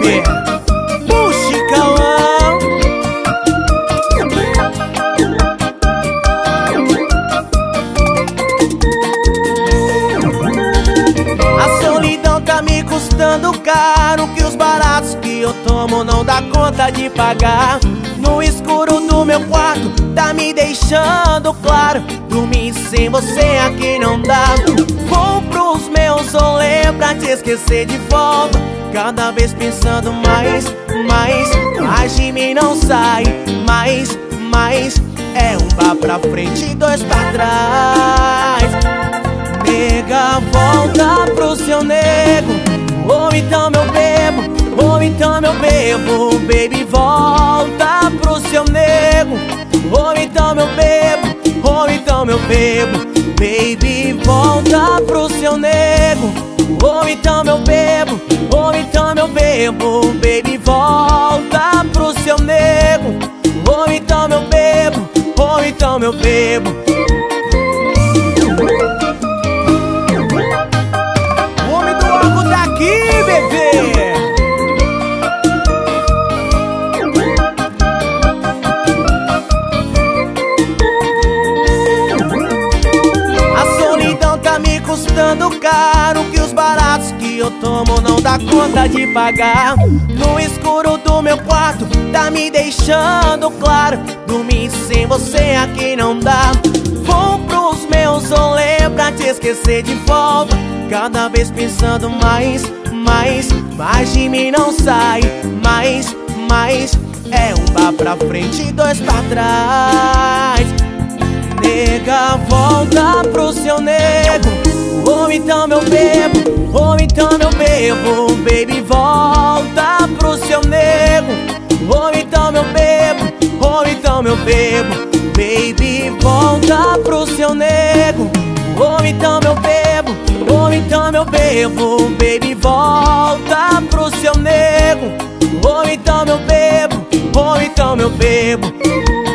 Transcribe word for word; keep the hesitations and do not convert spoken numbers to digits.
bebê. Puxa, Cauã. A solidão tá me custando caro, que os baratos que eu tomo não dá conta de pagar. No escuro do meu quarto tá me deixando claro, dormir sem você aqui não dá. Vou pros meus rolê pra te esquecer de volta, cada vez pensando mais, mais, mais de mim não sai. Mais, mais, é um pá pra frente e dois pra trás. Nega, volta pro seu nego, ou então eu bebo, ou então eu bebo. Baby, volta pro seu nego, ou então eu bebo, ou então eu bebo. Baby, volta pro seu nego, ou então eu bebo, ou então eu bebo. Baby, volta pro seu nego, ou então eu bebo, ou então eu bebo. O homem do álcool tá aqui, bebê. Tá me custando caro, que os baratos que eu tomo não dá conta de pagar. No escuro do meu quarto tá me deixando claro, dormir sem você aqui não dá. Vou pros meus rolê pra te esquecer de volta, cada vez pensando mais, mais, mais de mim não sai. Mais, mais, é um pá pra frente e dois pra trás. Nega, volta pro seu nego, ou então eu bebo, ou então eu bebo. Baby, volta pro seu nego, ou então eu bebo, ou então eu bebo. Baby, volta pro seu nego, ou então eu bebo, ou então eu bebo. Baby, volta pro seu nego, ou então eu bebo, ou então eu bebo.